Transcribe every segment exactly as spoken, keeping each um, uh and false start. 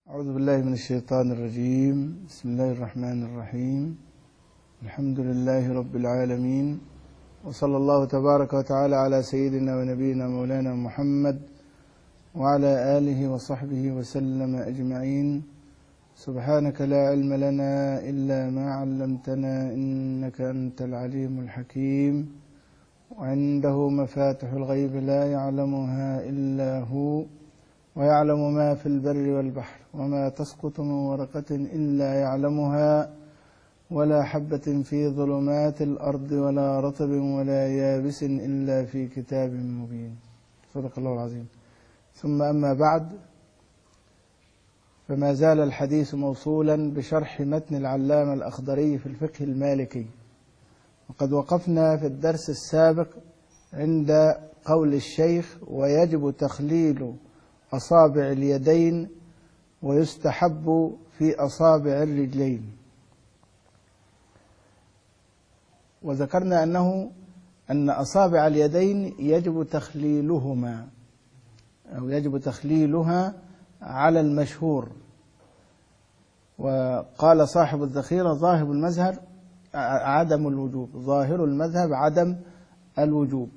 أعوذ بالله من الشيطان الرجيم. بسم الله الرحمن الرحيم. الحمد لله رب العالمين، وصلى الله تبارك وتعالى على سيدنا ونبينا مولانا محمد وعلى آله وصحبه وسلم أجمعين. سبحانك لا علم لنا إلا ما علمتنا إنك أنت العليم الحكيم، وعنده مفاتح الغيب لا يعلمها إلا هو، ويعلم ما في البر والبحر، وما تسقط من ورقة إلا يعلمها، ولا حبة في ظلمات الأرض ولا رطب ولا يابس إلا في كتاب مبين. صدق الله العظيم. ثم أما بعد، فما زال الحديث موصولا بشرح متن العلامة الأخضري في الفقه المالكي، وقد وقفنا في الدرس السابق عند قول الشيخ: ويجب تخليل أصابع اليدين ويستحب في أصابع الرجلين. وذكرنا أنه أن أصابع اليدين يجب تخليلهما أو يجب تخليلها على المشهور. وقال صاحب الذخيرة: ظاهر المذهب عدم الوجوب، ظاهر المذهب عدم الوجوب.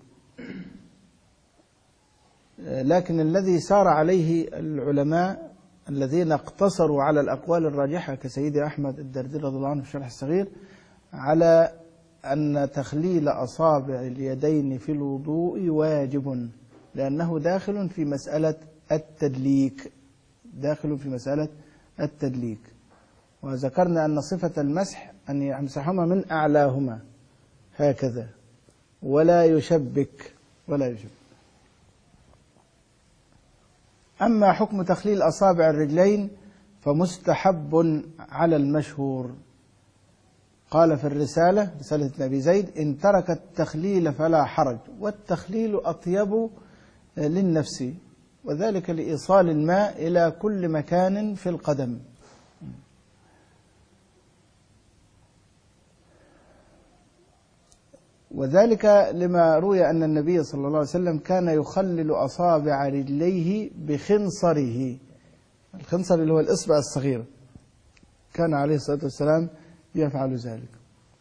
لكن الذي سار عليه العلماء الذين اقتصروا على الأقوال الراجحة كسيدي أحمد الدردير رضي الله عنه في الشرح الصغير على أن تخليل أصابع اليدين في الوضوء واجب، لأنه داخل في مسألة التدليك داخل في مسألة التدليك. وذكرنا أن صفة المسح أن يمسحهما من أعلاهما هكذا ولا يشبك ولا يشبك. أما حكم تخليل أصابع الرجلين فمستحب على المشهور. قال في الرسالة رسالة ابن أبي زيد: إن ترك التخليل فلا حرج، والتخليل أطيب للنفس، وذلك لإيصال الماء إلى كل مكان في القدم. وذلك لما روي أن النبي صلى الله عليه وسلم كان يخلل أصابع رجليه بخنصره، الخنصر اللي هو الإصبع الصغير، كان عليه الصلاة والسلام يفعل ذلك.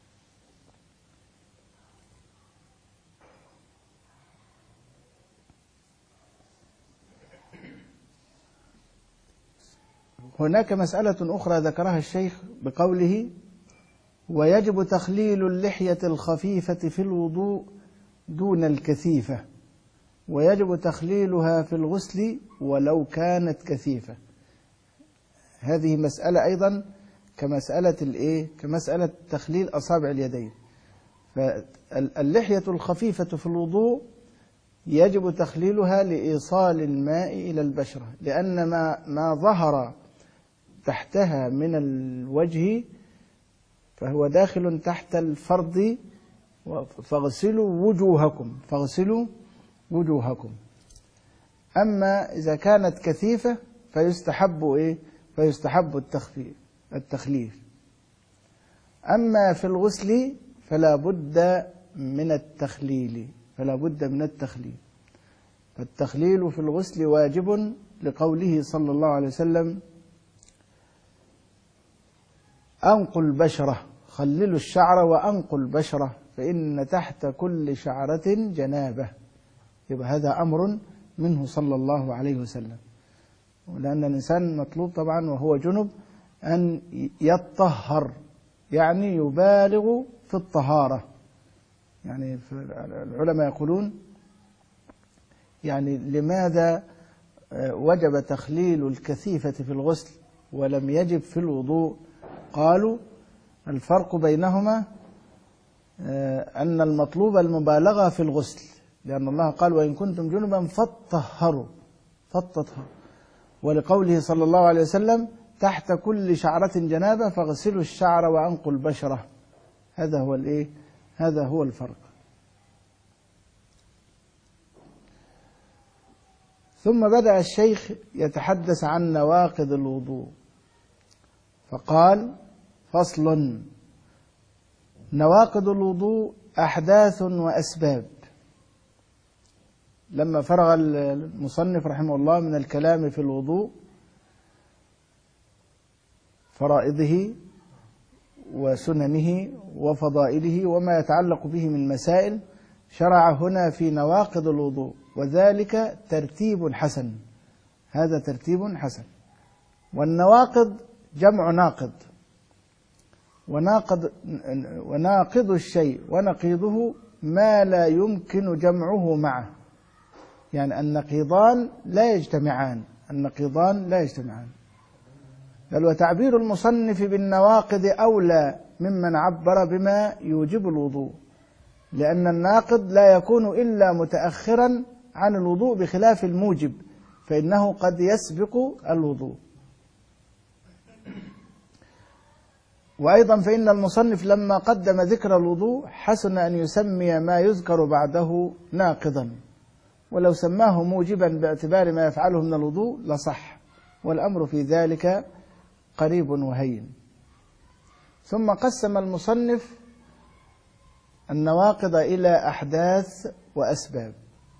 هناك مسألة أخرى ذكرها الشيخ بقوله: ويجب تخليل اللحية الخفيفة في الوضوء دون الكثيفة، ويجب تخليلها في الغسل ولو كانت كثيفة. هذه مسألة أيضا كمسألة الإيه؟ كمسألة تخليل أصابع اليدين. فاللحية الخفيفة في الوضوء يجب تخليلها لإيصال الماء إلى البشرة، لأن ما, ما ظهر تحتها من الوجه فهو داخل تحت الفرض. فاغسلوا وجوهكم فاغسلوا وجوهكم. أما إذا كانت كثيفة فيستحب إيه؟ فيستحب التخفيف التخليل. أما في الغسل فلا بد من التخليل فلا بد من التخليل فالتخليل في الغسل واجب لقوله صلى الله عليه وسلم: أنقوا البشرة، خللوا الشعر وأنقوا البشرة فإن تحت كل شعرة جنابة. يبقى هذا أمر منه صلى الله عليه وسلم، ولأن الإنسان مطلوب طبعا وهو جنب أن يتطهر، يعني يبالغ في الطهارة. يعني العلماء يقولون: يعني لماذا وجب تخليل الكثيفة في الغسل ولم يجب في الوضوء؟ قالوا: الفرق بينهما أن المطلوب المبالغة في الغسل، لأن الله قال: وإن كنتم جنبا فاطهروا فاطهروا، ولقوله صلى الله عليه وسلم: تحت كل شعرة جنابة فاغسلوا الشعر وأنقوا البشرة. هذا هو الإيه؟ هذا هو الفرق. ثم بدأ الشيخ يتحدث عن نواقض الوضوء، فقال: فصل: نواقض الوضوء أحداث وأسباب. لما فرغ المصنف رحمه الله من الكلام في الوضوء فرائضه وسننه وفضائله وما يتعلق به من مسائل، شرع هنا في نواقض الوضوء، وذلك ترتيب حسن. هذا ترتيب حسن. والنواقض جمع ناقض، وناقض وناقض الشيء ونقيضه ما لا يمكن جمعه معه، يعني النقيضان لا يجتمعان، النقيضان لا يجتمعان. بل وتعبير المصنف بالنواقض أولى ممن عبر بما يوجب الوضوء، لأن الناقض لا يكون إلا متأخرا عن الوضوء بخلاف الموجب، فإنه قد يسبق الوضوء. وأيضا فإن المصنف لما قدم ذكر الوضوء حسن أن يسمي ما يذكر بعده ناقضا، ولو سماه موجبا باعتبار ما يفعله من الوضوء لصح، والأمر في ذلك قريب وهين. ثم قسم المصنف النواقض إلى أحداث وأسباب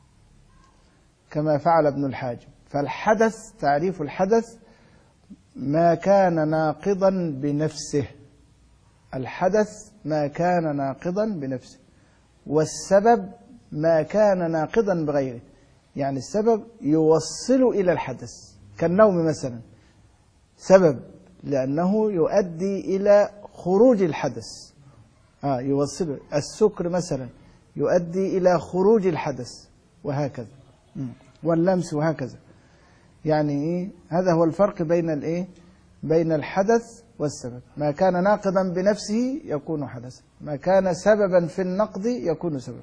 كما فعل ابن الحاجب. فالحدث، تعريف الحدث ما كان ناقضا بنفسه، الحدث ما كان ناقضا بنفسه، والسبب ما كان ناقضا بغيره، يعني السبب يوصل إلى الحدث، كالنوم مثلا سبب لأنه يؤدي إلى خروج الحدث، آه يوصله. السكر مثلا يؤدي إلى خروج الحدث، وهكذا، واللمس وهكذا. يعني إيه؟ هذا هو الفرق بين الإيه؟ بين الحدث والسبب. ما كان ناقضا بنفسه يكون حدثا، ما كان سببا في النقض يكون سببا.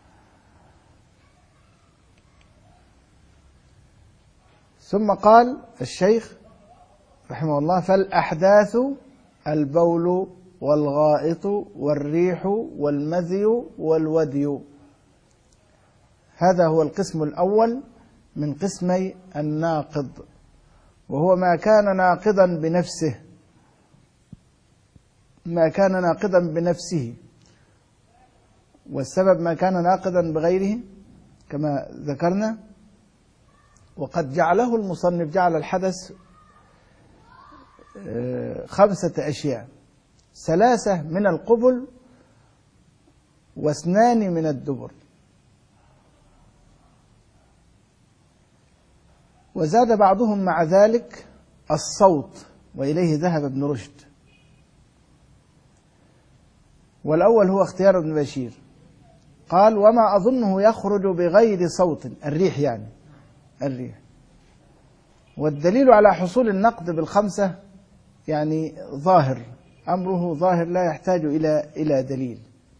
ثم قال الشيخ رحمه الله: فالأحداث البول والغائط والريح والمذي والودي. هذا هو القسم الأول من قسمي الناقض، وهو ما كان ناقضا بنفسه، ما كان ناقضا بنفسه، والسبب ما كان ناقضا بغيره كما ذكرنا. وقد جعله المصنف، جعل الحدث خمسة أشياء: ثلاثة من القبل، واثنان من الدبر. وزاد بعضهم مع ذلك الصوت، وإليه ذهب ابن رشد. والأول هو اختيار ابن بشير، قال: وما أظنه يخرج بغير صوت، الريح يعني الريح. والدليل على حصول النقد بالخمسة يعني ظاهر، أمره ظاهر لا يحتاج إلى إلى دليل.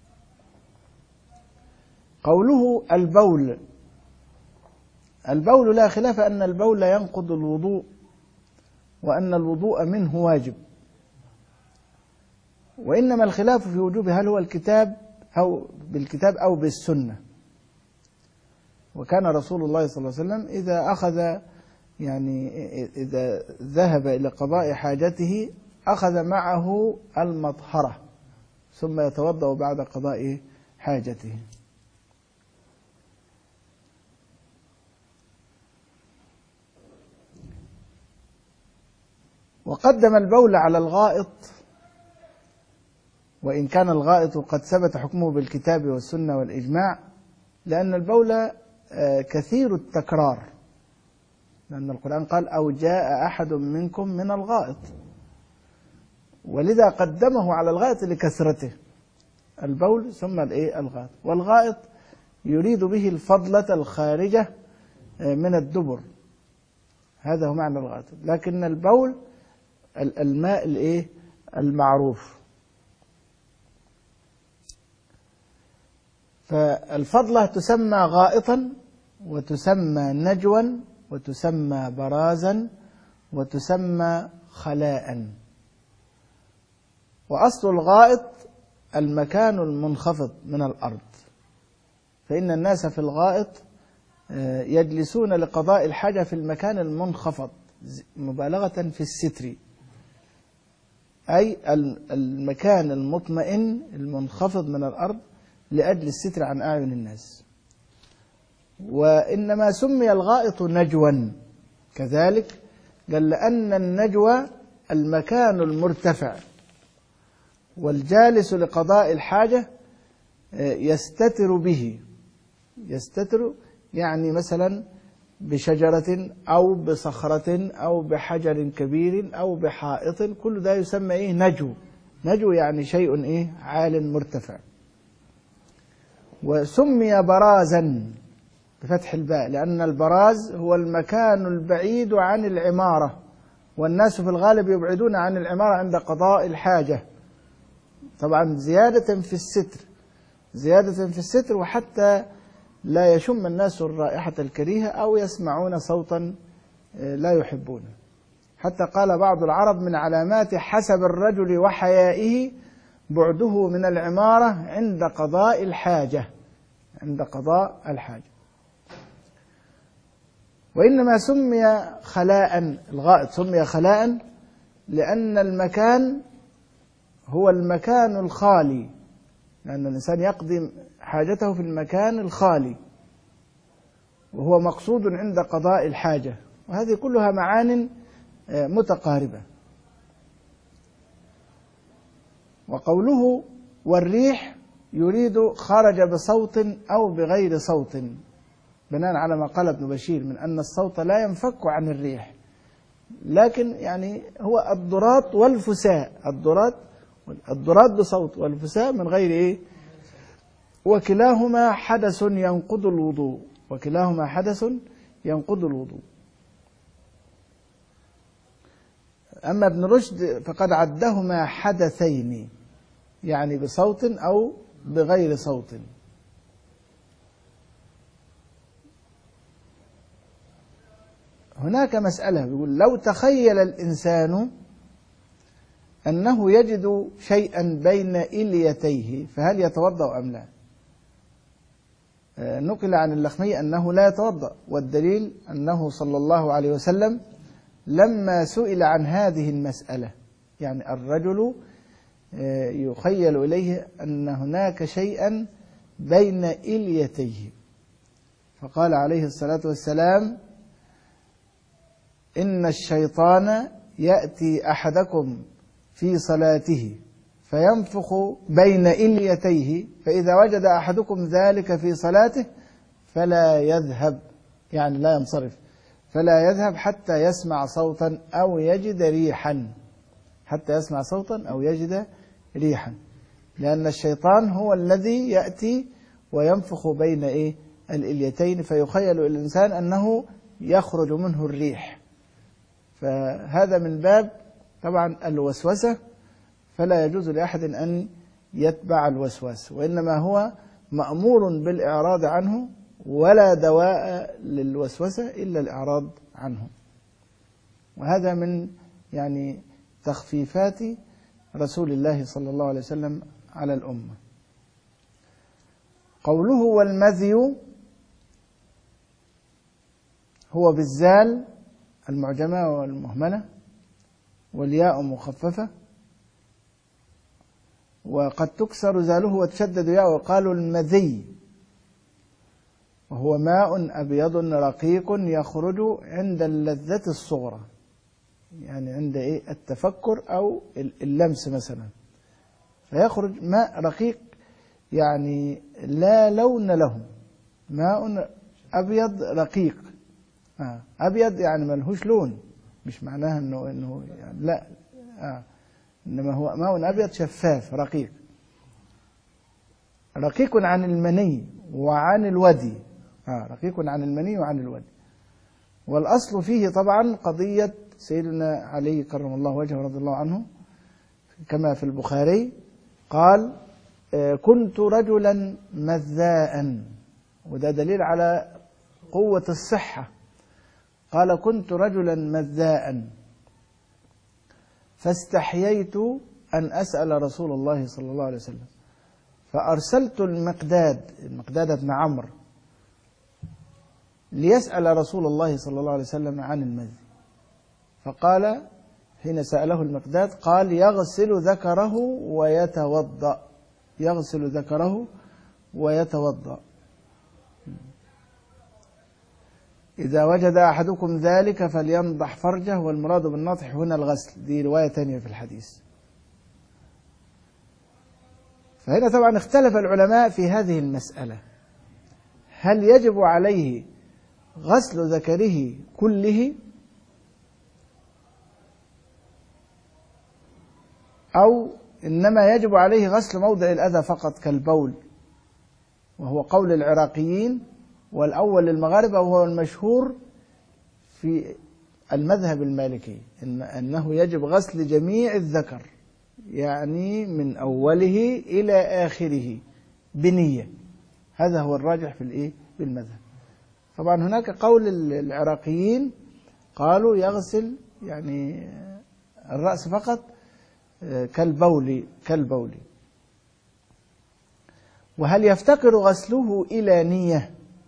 قوله البول، البول لا خلاف أن البول ينقض الوضوء، وأن الوضوء منه واجب، وإنما الخلاف في وجوبه هل هو الكتاب أو بالكتاب أو بالسنة. وكان رسول الله صلى الله عليه وسلم إذا أخذ يعني إذا ذهب إلى قضاء حاجته أخذ معه المطهرة، ثم يتوضأ بعد قضاء حاجته. وقدم البول على الغائط، وإن كان الغائط قد ثبت حكمه بالكتاب والسنة والإجماع، لأن البول كثير التكرار، لأن القرآن قال: أو جاء أحد منكم من الغائط، ولذا قدمه على الغائط لكثرته، البول ثم الإيه الغائط. والغائط يريد به الفضلة الخارجة من الدبر، هذا هو معنى الغائط. لكن البول الماء الإيه المعروف. فالفضلة تسمى غائطا، وتسمى نجوا، وتسمى برازا، وتسمى خلاء. وأصل الغائط المكان المنخفض من الأرض، فإن الناس في الغائط يجلسون لقضاء الحاجة في المكان المنخفض، مبالغة في الستر، أي المكان المطمئن المنخفض من الأرض لأجل الستر عن أعين الناس. وإنما سمي الغائط نجوا كذلك، قال لأن النجوى المكان المرتفع والجالس لقضاء الحاجة يستتر به. يستتر يعني مثلا بشجرة أو بصخرة أو بحجر كبير أو بحائط، كل ده يسمى إيه؟ نجو. نجو يعني شيء إيه؟ عال مرتفع. وسمي برازا بفتح الباء لأن البراز هو المكان البعيد عن العمارة، والناس في الغالب يبعدون عن العمارة عند قضاء الحاجة، طبعا زيادة في الستر، زيادة في الستر، وحتى لا يشم الناس الرائحة الكريهة أو يسمعون صوتا لا يحبونه. حتى قال بعض العرب من علامات حسب الرجل وحيائه بعده من العمارة عند قضاء الحاجة، عند قضاء الحاجة. وإنما سمي خلاء، الغائط سمي خلاء لأن المكان هو المكان الخالي، لأن الإنسان يقضي حاجته في المكان الخالي وهو مقصود عند قضاء الحاجة، وهذه كلها معان متقاربة. وقوله والريح يريد خرج بصوت أو بغير صوت، بناء على ما قال ابن بشير من أن الصوت لا ينفك عن الريح، لكن يعني هو الضراط والفساء، الضراط الضراط بصوت والفساء من غير إيه، وكلاهما حدث ينقض الوضوء، وكلاهما حدث ينقض الوضوء. أما ابن رشد فقد عدهما حدثين، يعني بصوت أو بغير صوت. هناك مسألة بيقول لو تخيل الإنسان أنه يجد شيئا بين إليتيه فهل يتوضأ أم لا؟ نقل عن اللخمي أنه لا يتوضأ، والدليل أنه صلى الله عليه وسلم لما سئل عن هذه المسألة، يعني الرجل يخيل إليه أن هناك شيئا بين إليتيه، فقال عليه الصلاة والسلام إن الشيطان يأتي أحدكم في صلاته فينفخ بين إليتيه، فإذا وجد أحدكم ذلك في صلاته فلا يذهب، يعني لا ينصرف، فلا يذهب حتى يسمع صوتا أو يجد ريحا، حتى يسمع صوتا أو يجد ريحا، لأن الشيطان هو الذي يأتي وينفخ بين إيه الإليتين، فيخيل الإنسان أنه يخرج منه الريح. فهذا من باب طبعا الوسوسة، فلا يجوز لأحد أن يتبع الوسواس، وإنما هو مأمور بالإعراض عنه، ولا دواء للوسوسة إلا الإعراض عنه. وهذا من يعني تخفيفات رسول الله صلى الله عليه وسلم على الأمة. قوله والمذي هو بالزال المعجمة والمهملة والياء مخففة، وقد تكسر زاله وتشدد ياء، وقالوا المذي وهو ماء أبيض رقيق يخرج عند اللذة الصغرى، يعني عند إيه التفكر أو اللمس مثلا، فيخرج ماء رقيق يعني لا لون له، ماء أبيض رقيق. آه. أبيض يعني ملهوش لون، مش معناها إنه إنه يعني لا آه. إنما هو ماء أبيض شفاف رقيق، رقيق عن المني وعن الودي، آه. رقيق عن المني وعن الودي. والأصل فيه طبعا قضية سيدنا علي كرم الله وجهه رضي الله عنه، كما في البخاري قال كنت رجلا مذاء، وده دليل على قوة الصحة. قال كنت رجلا مذاء فاستحييت أن أسأل رسول الله صلى الله عليه وسلم، فأرسلت المقداد المقداد بن عمرو ليسأل رسول الله صلى الله عليه وسلم عن المذي، فقال حين سأله المقداد قال يغسل ذكره ويتوضأ، يغسل ذكره ويتوضأ. إذا وجد أحدكم ذلك فلينضح فرجه، والمراد بالنطح هنا الغسل. دي رواية تانية في الحديث. فهنا طبعا اختلف العلماء في هذه المسألة، هل يجب عليه غسل ذكره كله أو إنما يجب عليه غسل موضع الأذى فقط كالبول، وهو قول العراقيين والأول للمغاربة، وهو المشهور في المذهب المالكي إن أنه يجب غسل جميع الذكر، يعني من أوله إلى آخره بنية. هذا هو الراجح في الإيه بالمذهب. طبعا هناك قول العراقيين قالوا يغسل يعني الرأس فقط كالبول كالبول. وهل يفتقر غسله إلى نية؟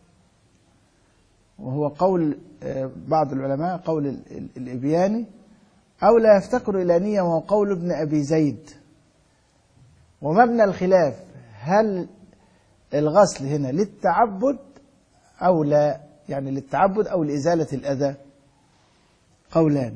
وهو قول بعض العلماء، قول الإبياني، أو لا يفتقر إلى نية، وهو قول ابن أبي زيد. ومبنى الخلاف هل الغسل هنا للتعبد أو لا، يعني للتعبد أو لإزالة الأذى، قولان.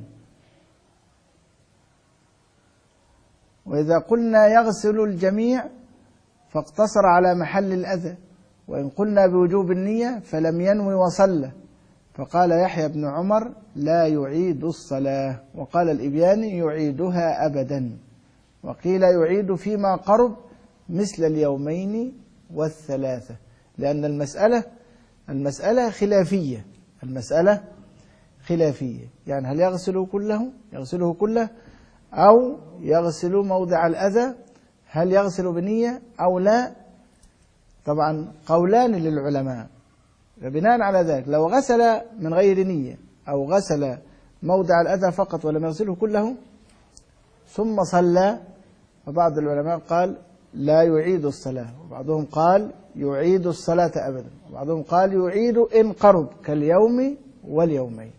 وإذا قلنا يغسل الجميع فاقتصر على محل الأذى، وإن قلنا بوجوب النية فلم ينوي وصلى، فقال يحيى بن عمر لا يعيد الصلاة، وقال الإبياني يعيدها أبدا، وقيل يعيد فيما قرب مثل اليومين والثلاثة، لأن المسألة المسألة خلافية المسألة خلافية يعني هل يغسله كله يغسله كله أو يغسل موضع الأذى، هل يغسل بنية أو لا. طبعا قولان للعلماء، فبناء على ذلك لو غسل من غير نية أو غسل موضع الأذى فقط ولم يغسله كله ثم صلى، فبعض العلماء قال لا يعيد الصلاة، وبعضهم قال يعيد الصلاة أبدا، وبعضهم قال يعيد إن قرب كاليوم واليومين.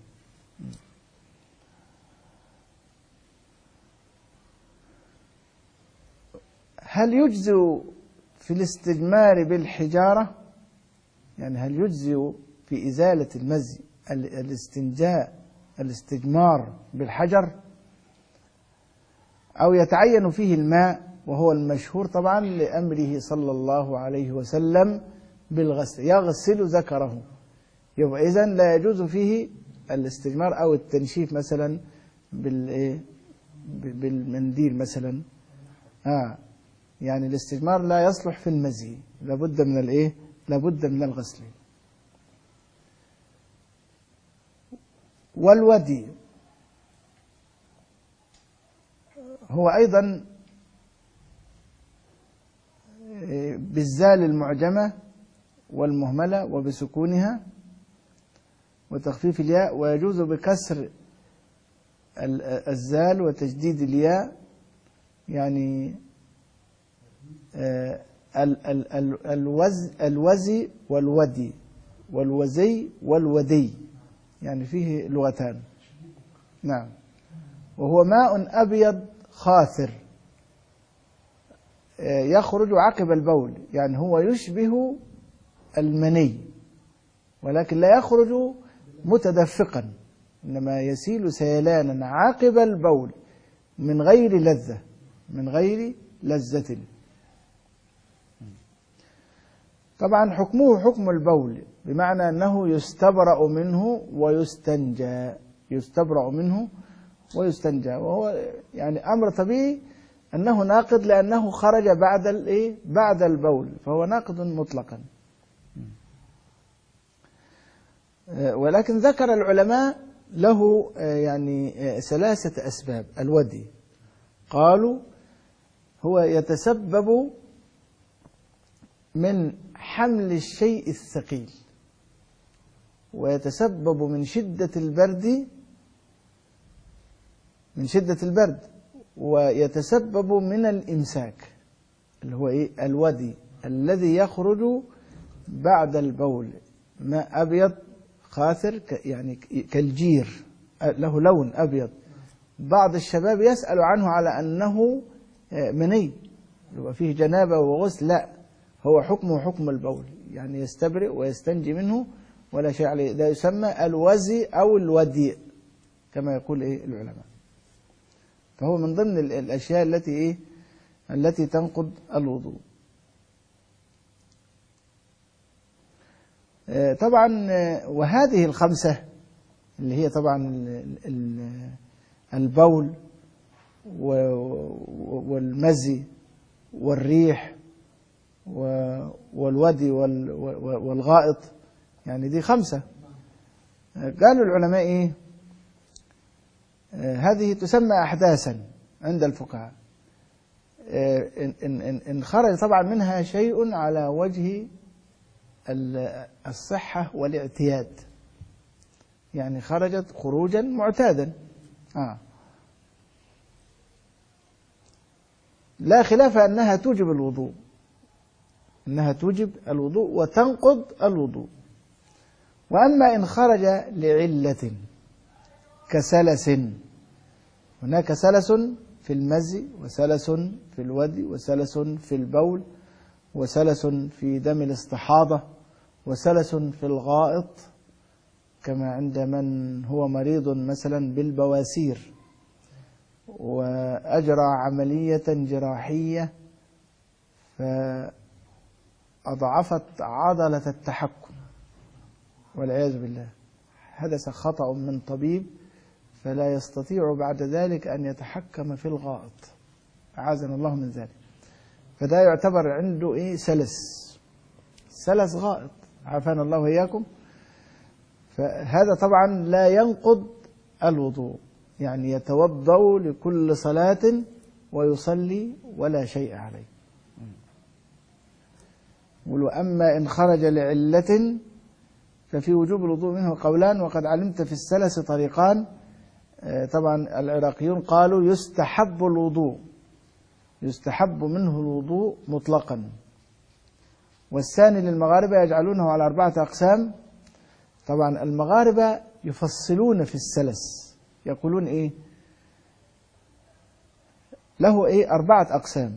هل يجزئ في الاستجمار بالحجارة؟ يعني هل يجزئ في إزالة المزي الاستنجاء الاستجمار بالحجر أو يتعين فيه الماء؟ وهو المشهور طبعا لأمره صلى الله عليه وسلم بالغسل، يغسل ذكره، يبقى إذن لا يجوز فيه الاستجمار أو التنشيف مثلا بالمنديل مثلا. آه يعني الاستجمار لا يصلح في المزي، لابد من الايه لابد من الغسل. والودي هو أيضا بالزال المعجمة والمهملة وبسكونها وتخفيف الياء، ويجوز بكسر الزال وتجديد الياء، يعني الوز الوزي والودي والوزي والودي، يعني فيه لغتان. نعم. وهو ماء أبيض خاثر يخرج عقب البول، يعني هو يشبه المني ولكن لا يخرج متدفقا، إنما يسيل سيلانا عقب البول من غير لذة من غير لذة. طبعا حكمه حكم البول، بمعنى أنه يستبرأ منه ويستنجى يستبرأ منه ويستنجى وهو يعني أمر طبيعي أنه ناقض، لأنه خرج بعد الإيه بعد البول، فهو ناقض مطلقا. ولكن ذكر العلماء له يعني ثلاثة أسباب. الودي قالوا هو يتسبب من حمل الشيء الثقيل، ويتسبب من شدة البرد من شدة البرد ويتسبب من الإمساك، اللي هو إيه الودي الذي يخرج بعد البول، ماء أبيض خاثر يعني كالجير، له لون أبيض. بعض الشباب يسأل عنه على أنه مني يبقى فيه جنابة وغسل، لا، هو حكمه حكم البول، يعني يستبرئ ويستنجي منه ولا شيء عليه، ده يسمى الوزي أو الودي كما يقول إيه العلماء. فهو من ضمن الأشياء التي إيه التي تنقض الوضوء. طبعا وهذه الخمسة اللي هي طبعا البول والمزي والريح والودي والغائط، يعني دي خمسة. قالوا العلماء إيه هذه تسمى أحداثا عند الفقهاء، إن خرج طبعا منها شيء على وجه الصحة والاعتياد، يعني خرجت خروجا معتادا. آه. لا خلاف أنها توجب الوضوء، أنها توجب الوضوء وتنقض الوضوء. وأما إن خرج لعلة كسلس، هناك سلس في المزي وسلس في الودي وسلس في البول وسلس في دم الاستحاضة وسلس في الغائط، كما عند من هو مريض مثلا بالبواسير وأجرى عملية جراحية فأضعفت عضلة التحكم والعياذ بالله، حدث خطأ من طبيب فلا يستطيع بعد ذلك أن يتحكم في الغائط، أعاذنا الله من ذلك، فده يعتبر عنده إيه سلس، سلس غائط، عافانا الله وإياكم. فهذا طبعا لا ينقض الوضوء، يعني يتوضأ لكل صلاة ويصلي ولا شيء عليه. وأما إن خرج لعلة ففي وجوب الوضوء منه قولان، وقد علمت في السلس طريقان. طبعا العراقيون قالوا يستحب الوضوء، يستحب منه الوضوء مطلقا. والثاني للمغاربة يجعلونه على أربعة أقسام. طبعا المغاربة يفصلون في السلس، يقولون إيه له إيه أربعة أقسام.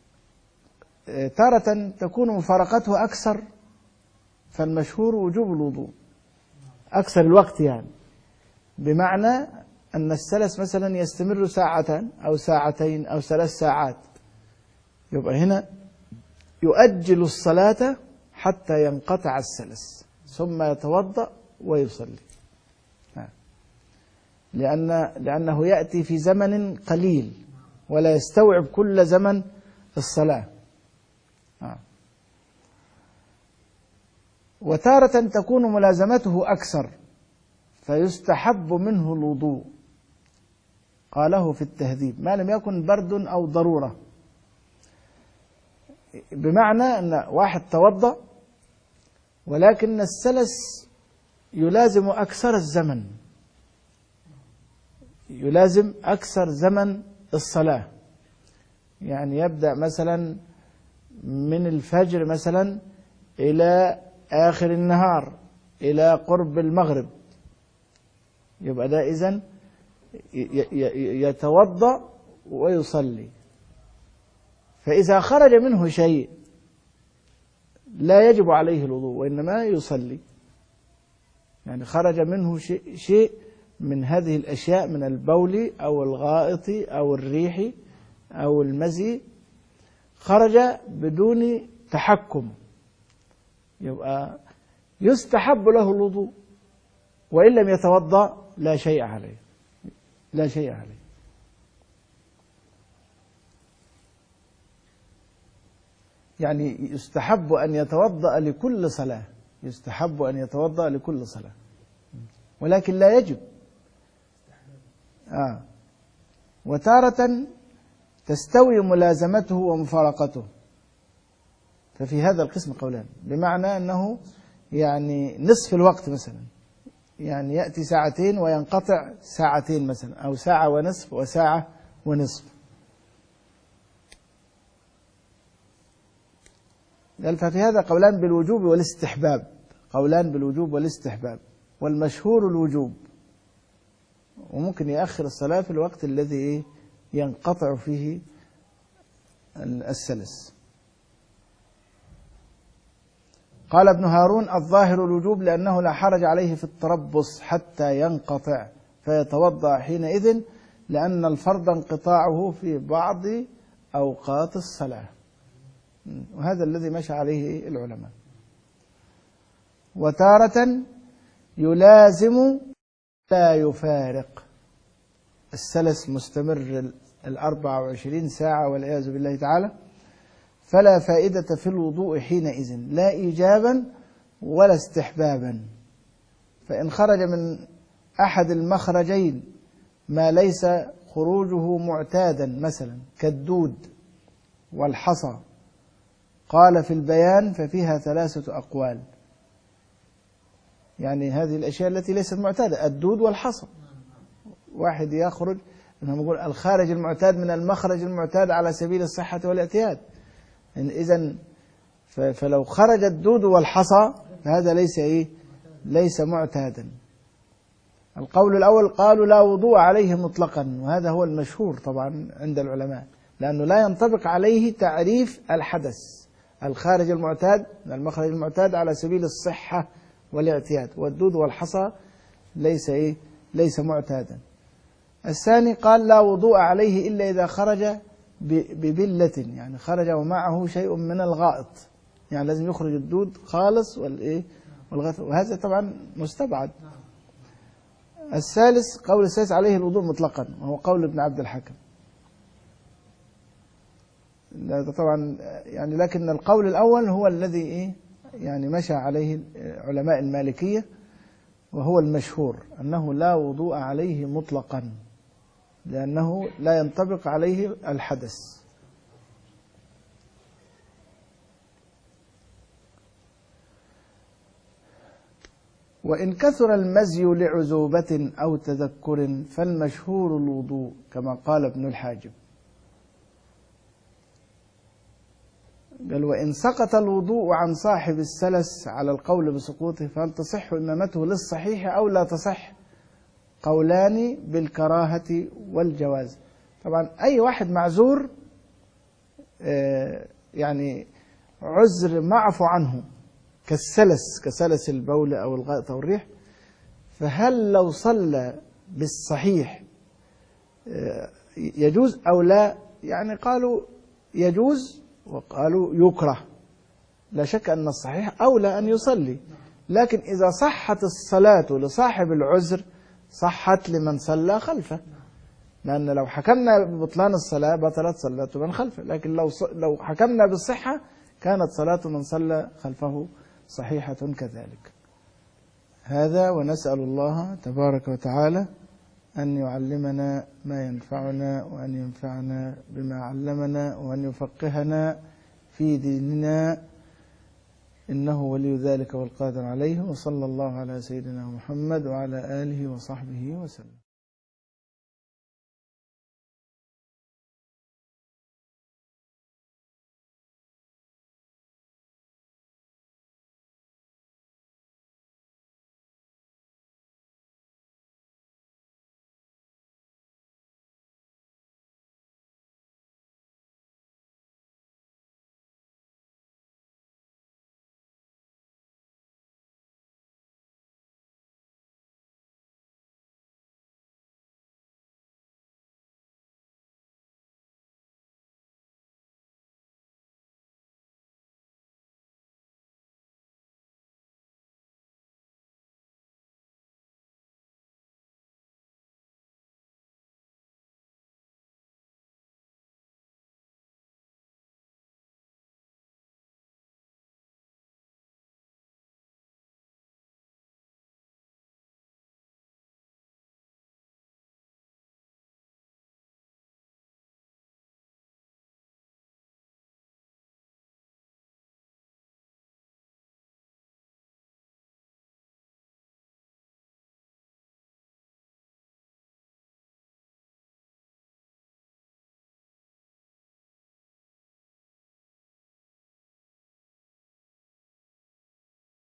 تارة تكون مفارقته أكثر، فالمشهور وجوب الوضوء أكثر الوقت، يعني بمعنى أن السلس مثلا يستمر ساعتان أو ساعتين أو ثلاث ساعات، يبقى هنا يؤجل الصلاة حتى ينقطع السلس ثم يتوضأ ويصلي، لأن لأنه يأتي في زمن قليل ولا يستوعب كل زمن الصلاة. وتارة تكون ملازمته أكثر فيستحب منه الوضوء، قاله في التهذيب ما لم يكن برد أو ضرورة، بمعنى أن واحد توضأ ولكن السلس يلازم أكثر الزمن، يلازم أكثر زمن الصلاة، يعني يبدأ مثلا من الفجر مثلا إلى آخر النهار إلى قرب المغرب، يبقى ده إذن يتوضأ ويصلي. فإذا خرج منه شيء لا يجب عليه الوضوء وإنما يصلي، يعني خرج منه شيء, شيء من هذه الأشياء من البول أو الغائط أو الريح أو المزي، خرج بدون تحكم، يبقى يستحب له الوضوء، وإن لم يتوضأ لا شيء عليه، لا شيء عليه. يعني يستحب أن يتوضأ لكل صلاة، يستحب أن يتوضأ لكل صلاة، ولكن لا يجب. آه. وتارة تستوي ملازمته ومفارقته، ففي هذا القسم قولان، بمعنى أنه يعني نصف الوقت مثلا، يعني يأتي ساعتين وينقطع ساعتين مثلا، أو ساعة ونصف وساعة ونصف. قال ففي هذا قولان بالوجوب والاستحباب، قولان بالوجوب والاستحباب، والمشهور الوجوب، وممكن يأخر الصلاة في الوقت الذي ينقطع فيه السلس. قال ابن هارون: الظاهر الوجوب لأنه لا حرج عليه في التربص حتى ينقطع فيتوضأ حينئذ، لأن الفرض انقطاعه في بعض أوقات الصلاة. وهذا الذي مشى عليه العلماء. وتارة يلازم لا يفارق، السلس مستمر الأربع وعشرين ساعة والعياذ بالله تعالى، فلا فائدة في الوضوء حينئذ، لا إيجابا ولا استحبابا. فإن خرج من أحد المخرجين ما ليس خروجه معتادا مثلا كالدود والحصى، قال في البيان ففيها ثلاثة أقوال، يعني هذه الأشياء التي ليست معتادة، الدود والحصى. واحد يخرج، نحن نقول الخارج المعتاد من المخرج المعتاد على سبيل الصحة والاعتياد، إذن فلو خرج الدود والحصى فهذا ليس إيه؟ ليس معتادا. القول الأول قالوا لا وضوء عليه مطلقا، وهذا هو المشهور طبعا عند العلماء، لأنه لا ينطبق عليه تعريف الحدث، الخارج المعتاد من المخرج المعتاد على سبيل الصحة والاعتياد، والدود والحصى ليس إيه؟ ليس معتادا. الثاني قال لا وضوء عليه إلا إذا خرج ببلة، يعني خرج ومعه شيء من الغائط، يعني لازم يخرج الدود خالص والإيه؟ والغائط، وهذا طبعا مستبعد. الثالث قول الثالث عليه الوضوء مطلقا، وهو قول ابن عبد الحكم. طبعا يعني لكن القول الأول هو الذي إيه؟ يعني مشى عليه علماء المالكية، وهو المشهور أنه لا وضوء عليه مطلقا، لأنه لا ينطبق عليه الحدث. وإن كثر المزي لعزوبة أو تذكر فالمشهور الوضوء كما قال ابن الحاجب. قال: وإن سقط الوضوء عن صاحب السلس على القول بسقوطه فهل تصح إمامته للصحيح أو لا تصح؟ قولان بالكراهة والجواز. طبعا أي واحد معذور يعني عذر معفو عنه كالسلس، كسلس البول أو الغائط أو الريح، فهل لو صلى بالصحيح يجوز أو لا؟ يعني قالوا يجوز وقالوا يكره. لا شك أن الصحيح أولى أن يصلي، لكن إذا صحت الصلاة لصاحب العذر صحت لمن صلى خلفه، لأن لو حكمنا ببطلان الصلاة بطلت صلاة من خلفه، لكن لو لو حكمنا بالصحة كانت صلاة من صلى خلفه صحيحة كذلك. هذا، ونسأل الله تبارك وتعالى أن يعلمنا ما ينفعنا، وأن ينفعنا بما علمنا، وأن يفقهنا في ديننا، إنه ولي ذلك والقادر عليه. وصلى الله على سيدنا محمد وعلى آله وصحبه وسلم.